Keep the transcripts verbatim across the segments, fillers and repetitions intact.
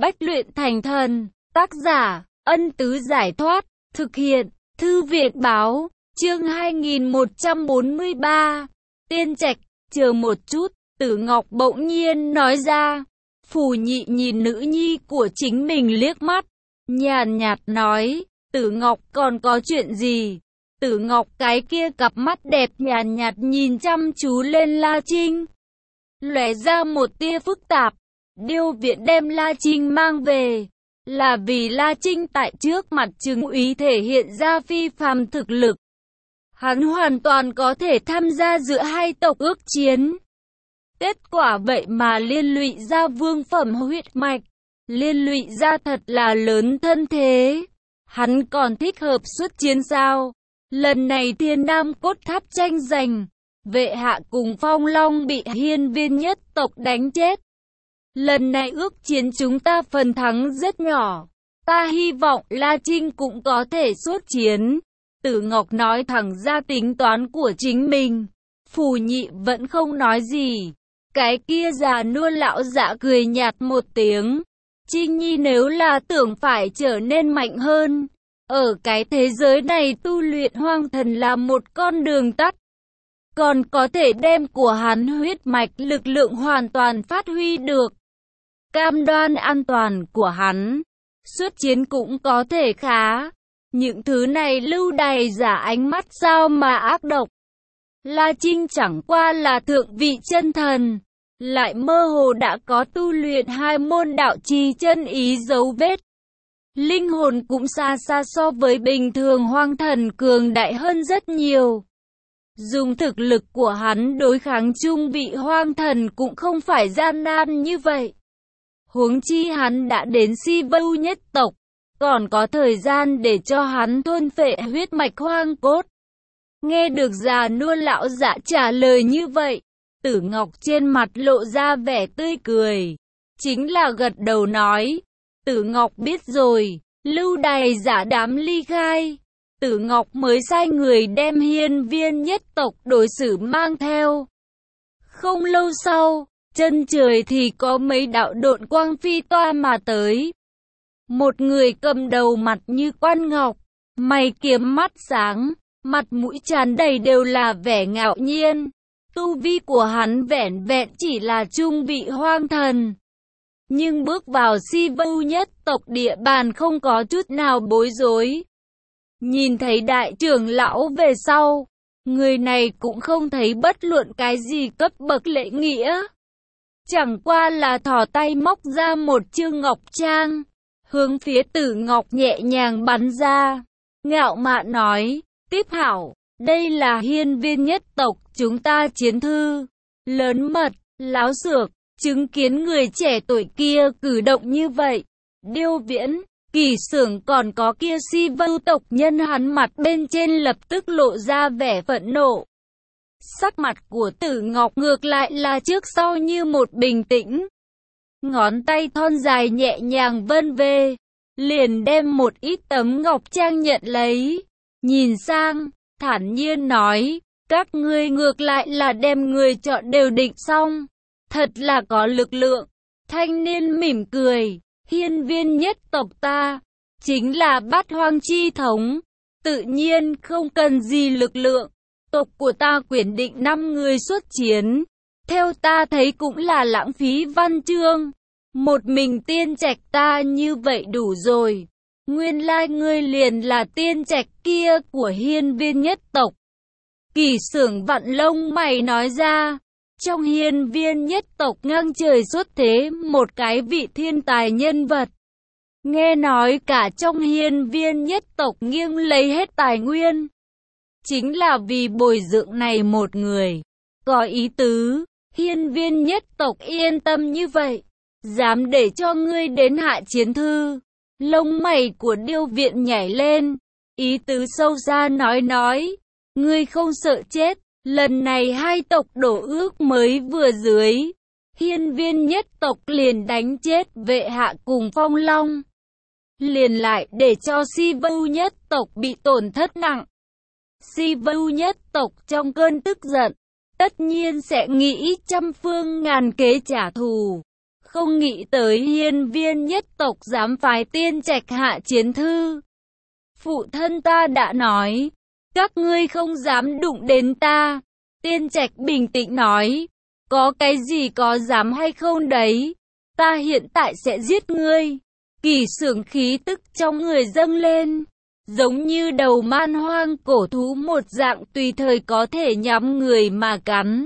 bách luyện thành thần. Tác giả, Ân Tứ Giải Thoát. Thực hiện, Thư viện Báo. Chương hai nghìn một trăm bốn mươi ba. Tiên Trạch. Chờ một chút, Tử Ngọc bỗng nhiên nói ra. Phù Nhị nhìn nữ nhi của chính mình liếc mắt, nhàn nhạt nói, Tử Ngọc còn có chuyện gì? Tử Ngọc cái kia cặp mắt đẹp nhàn nhạt nhìn chăm chú lên La Trinh, lóe ra một tia phức tạp. Điêu viện đem La Trinh mang về, là vì La Trinh tại trước mặt Trừng Úy thể hiện ra phi phàm thực lực. Hắn hoàn toàn có thể tham gia giữa hai tộc ước chiến. Kết quả vậy mà liên lụy ra vương phẩm huyết mạch, liên lụy ra thật là lớn thân thế. Hắn còn thích hợp xuất chiến sao? Lần này Thiên Nam cốt tháp tranh giành, Vệ Hạ cùng Phong Long bị hiên viên nhất tộc đánh chết. Lần này ước chiến chúng ta phần thắng rất nhỏ. Ta hy vọng La Trinh cũng có thể xuất chiến. Tử Ngọc nói thẳng ra tính toán của chính mình. Phù Nhị vẫn không nói gì. Cái kia già nua lão dạ cười nhạt một tiếng. Trinh Nhi nếu là tưởng phải trở nên mạnh hơn, ở cái thế giới này tu luyện hoang thần là một con đường tắt. Còn có thể đem của hắn huyết mạch lực lượng hoàn toàn phát huy được. Cam đoan an toàn của hắn. Xuất chiến cũng có thể khá. Những thứ này lưu đày giả ánh mắt sao mà ác độc. La Trinh chẳng qua là thượng vị chân thần, lại mơ hồ đã có tu luyện hai môn đạo trì chân ý dấu vết. Linh hồn cũng xa xa so với bình thường hoang thần cường đại hơn rất nhiều. Dùng thực lực của hắn đối kháng trung vị hoang thần cũng không phải gian nan như vậy. Huống chi hắn đã đến Si Vưu nhất tộc, còn có thời gian để cho hắn thôn phệ huyết mạch hoang cốt. Nghe được già nua lão dạ trả lời như vậy, Tử Ngọc trên mặt lộ ra vẻ tươi cười, chính là gật đầu nói. Tử Ngọc biết rồi. Lưu đày giả đám ly khai, Tử Ngọc mới sai người đem hiên viên nhất tộc đối xử mang theo. Không lâu sau, chân trời thì có mấy đạo độn quang phi toa mà tới. Một người cầm đầu mặt như quan ngọc, mày kiếm mắt sáng, mặt mũi tràn đầy đều là vẻ ngạo nhiên. Tu vi của hắn vẻn vẹn chỉ là trung vị hoang thần, nhưng bước vào Si Vưu nhất tộc địa bàn không có chút nào bối rối. Nhìn thấy đại trưởng lão về sau, người này cũng không thấy bất luận cái gì cấp bậc lễ nghĩa. Chẳng qua là thò tay móc ra một chương ngọc trang, hướng phía Tử Ngọc nhẹ nhàng bắn ra. Ngạo mạn nói, tiếp hảo, đây là hiên viên nhất tộc chúng ta chiến thư. Lớn mật, láo xược. Chứng kiến người trẻ tuổi kia cử động như vậy, Điêu Viễn, Kỳ Xưởng còn có kia Si Vưu tộc nhân hắn mặt bên trên lập tức lộ ra vẻ phẫn nộ. Sắc mặt của Tử Ngọc ngược lại là trước sau như một bình tĩnh. Ngón tay thon dài nhẹ nhàng vân về, liền đem một ít tấm ngọc trang nhận lấy. Nhìn sang, thản nhiên nói, các ngươi ngược lại là đem người chọn đều định xong. Thật là có lực lượng. Thanh niên mỉm cười, hiên viên nhất tộc ta, chính là bát hoang chi thống, tự nhiên không cần gì lực lượng. Tộc của ta quyết định năm người xuất chiến, theo ta thấy cũng là lãng phí văn chương. Một mình Tiên Trạch ta như vậy đủ rồi. Nguyên lai ngươi liền là Tiên Trạch kia của hiên viên nhất tộc. Kỳ Xưởng vặn lông mày nói ra. Trong hiên viên nhất tộc ngang trời xuất thế một cái vị thiên tài nhân vật. Nghe nói cả trong hiên viên nhất tộc nghiêng lấy hết tài nguyên. Chính là vì bồi dưỡng này một người. Có ý tứ, hiên viên nhất tộc yên tâm như vậy. Dám để cho ngươi đến hạ chiến thư. Lông mày của Điêu Viện nhảy lên. Ý tứ sâu xa nói nói. Ngươi không sợ chết. Lần này hai tộc đổ ước mới vừa dưới, hiên viên nhất tộc liền đánh chết Vệ Hạ cùng Phong Long. Liền lại để cho Si Vưu nhất tộc bị tổn thất nặng. Si Vưu nhất tộc trong cơn tức giận, tất nhiên sẽ nghĩ trăm phương ngàn kế trả thù. không nghĩ tới hiên viên nhất tộc dám phái Tiên Trạch hạ chiến thư. Phụ thân ta đã nói, các ngươi không dám đụng đến ta. Tiên Trạch bình tĩnh nói, có cái gì có dám hay không đấy, ta hiện tại sẽ giết ngươi. Kỳ Xưởng khí tức trong người dâng lên, giống như đầu man hoang cổ thú một dạng tùy thời có thể nhắm người mà cắn.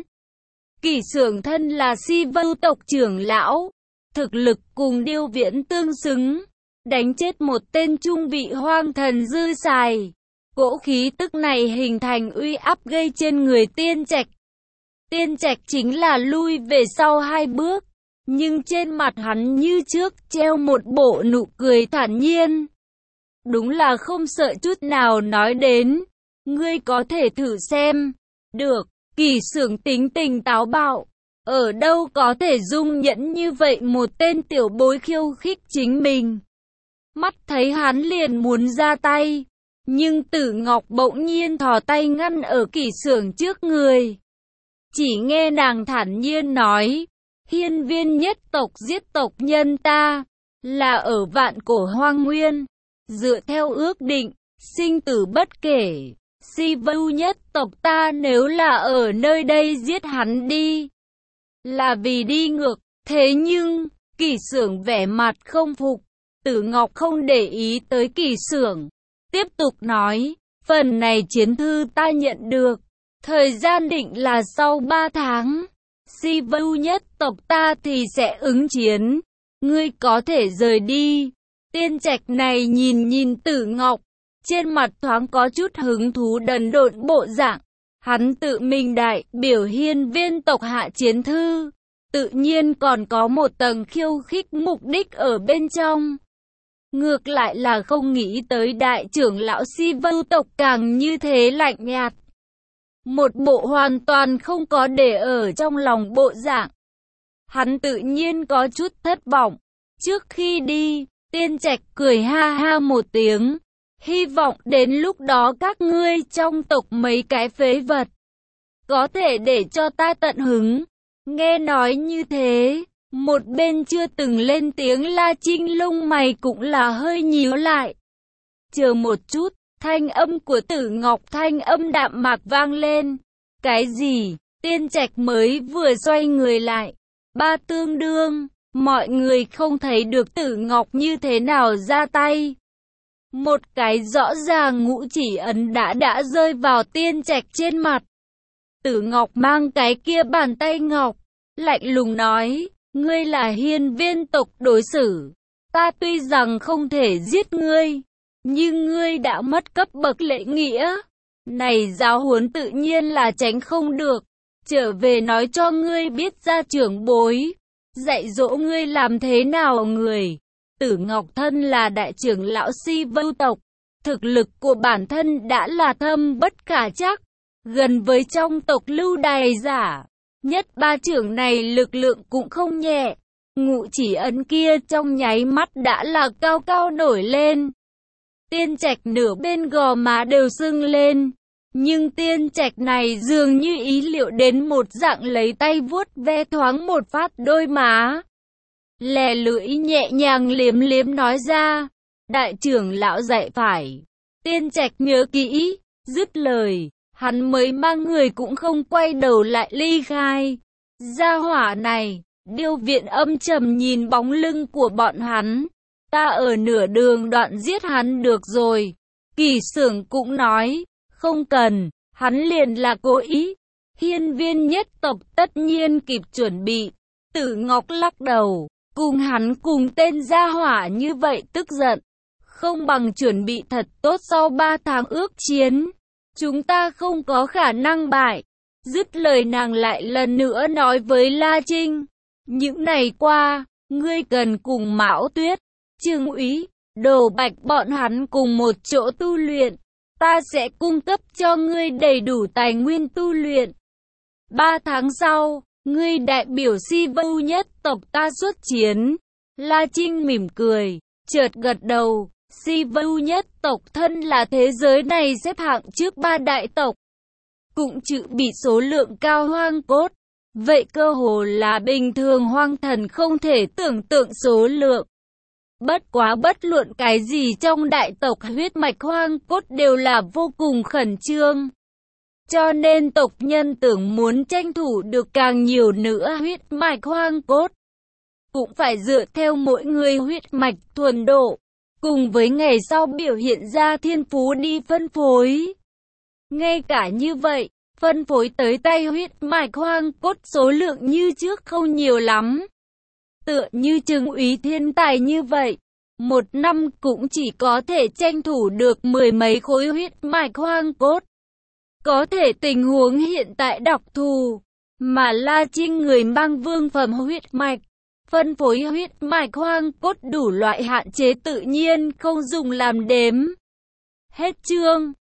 Kỳ Xưởng thân là Si Vưu tộc trưởng lão, thực lực cùng Điêu Viễn tương xứng, đánh chết một tên trung vị hoang thần dư xài. Cỗ khí tức này hình thành uy áp gây trên người Tiên Trạch. Tiên Trạch chính là lui về sau hai bước, nhưng trên mặt hắn như trước treo một bộ nụ cười thản nhiên. Đúng là không sợ chút nào nói đến, ngươi có thể thử xem. Được, Kỳ Xưởng tính tình táo bạo, ở đâu có thể dung nhẫn như vậy một tên tiểu bối khiêu khích chính mình. Mắt thấy hắn liền muốn ra tay, nhưng Tử Ngọc bỗng nhiên thò tay ngăn ở Kỳ Xưởng trước người. Chỉ nghe nàng thản nhiên nói, hiên viên nhất tộc giết tộc nhân ta, là ở vạn cổ hoang nguyên. Dựa theo ước định, sinh tử bất kể, Si Vưu nhất tộc ta nếu là ở nơi đây giết hắn đi, là vì đi ngược. Thế nhưng, Kỳ Xưởng vẻ mặt không phục. Tử Ngọc không để ý tới Kỳ Xưởng, tiếp tục nói, phần này chiến thư ta nhận được, thời gian định là sau ba tháng. Si Vưu nhất tộc ta thì sẽ ứng chiến, ngươi có thể rời đi. Tiên Trạch này nhìn nhìn Tử Ngọc, trên mặt thoáng có chút hứng thú đần độn bộ dạng. Hắn tự mình đại biểu hiên viên tộc hạ chiến thư, tự nhiên còn có một tầng khiêu khích mục đích ở bên trong. Ngược lại là không nghĩ tới đại trưởng lão Si Vưu tộc càng như thế lạnh nhạt. Một bộ hoàn toàn không có để ở trong lòng bộ dạng. Hắn tự nhiên có chút thất vọng. Trước khi đi, Tiên Trạch cười ha ha một tiếng. Hy vọng đến lúc đó các ngươi trong tộc mấy cái phế vật có thể để cho ta tận hứng. Nghe nói như thế, một bên chưa từng lên tiếng La Trinh lông mày cũng là hơi nhíu lại. Chờ một chút, thanh âm của Tử Ngọc thanh âm đạm mạc vang lên. Cái gì? Tiên Trạch mới vừa xoay người lại. Ba tương đương, mọi người không thấy được Tử Ngọc như thế nào ra tay. Một cái rõ ràng ngũ chỉ ấn đã đã rơi vào Tiên Trạch trên mặt. Tử Ngọc mang cái kia bàn tay ngọc, lạnh lùng nói, ngươi là hiên viên tộc đối xử. Ta tuy rằng không thể giết ngươi, nhưng ngươi đã mất cấp bậc lễ nghĩa. Này giáo huấn tự nhiên là tránh không được. Trở về nói cho ngươi biết ra trưởng bối, dạy dỗ ngươi làm thế nào người. Tử Ngọc thân là đại trưởng lão Si Vưu tộc, thực lực của bản thân đã là thâm bất khả trắc, gần với trong tộc lưu đày giả. Nhất ba trưởng này lực lượng cũng không nhẹ, ngũ chỉ ấn kia trong nháy mắt đã là cao cao nổi lên. Tiên Trạch nửa bên gò má đều sưng lên, nhưng Tiên Trạch này dường như ý liệu đến một dạng, lấy tay vuốt ve thoáng một phát đôi má. Lè lưỡi nhẹ nhàng liếm liếm nói ra, đại trưởng lão dạy phải. Tiên Trạch nhớ kỹ, dứt lời, hắn mới mang người cũng không quay đầu lại ly khai. Gia hỏa này, Điêu Viện âm trầm nhìn bóng lưng của bọn hắn. Ta ở nửa đường đoạn giết hắn được rồi. Kỳ Xưởng cũng nói, không cần, hắn liền là cố ý. Hiên viên nhất tộc tất nhiên kịp chuẩn bị. Tử Ngọc lắc đầu, cùng hắn cùng tên gia hỏa như vậy tức giận. Không bằng chuẩn bị thật tốt sau ba tháng ước chiến. Chúng ta không có khả năng bại. Dứt lời nàng lại lần nữa nói với La Trinh. Những ngày qua, ngươi cần cùng Mão Tuyết, Trương Úy, Đồ Bạch bọn hắn cùng một chỗ tu luyện. Ta sẽ cung cấp cho ngươi đầy đủ tài nguyên tu luyện. Ba tháng sau, ngươi đại biểu Si Vưu nhất tộc ta xuất chiến. La Trinh mỉm cười, chợt gật đầu. Si Vưu nhất tộc thân là thế giới này xếp hạng trước ba đại tộc, cũng chữ bị số lượng cao hoang cốt. Vậy cơ hồ là bình thường hoang thần không thể tưởng tượng số lượng. Bất quá bất luận cái gì trong đại tộc huyết mạch hoang cốt đều là vô cùng khẩn trương. Cho nên tộc nhân tưởng muốn tranh thủ được càng nhiều nữa huyết mạch hoang cốt, cũng phải dựa theo mỗi người huyết mạch thuần độ, cùng với ngày sau biểu hiện ra thiên phú đi phân phối. Ngay cả như vậy, phân phối tới tay huyết mạch hoang cốt số lượng như trước không nhiều lắm. Tựa như Trừng Úy thiên tài như vậy, một năm cũng chỉ có thể tranh thủ được mười mấy khối huyết mạch hoang cốt. Có thể tình huống hiện tại đặc thù, mà La Trinh người mang vương phẩm huyết mạch, phân phối huyết mạch hoang cốt đủ loại hạn chế tự nhiên không dùng làm đếm. Hết chương.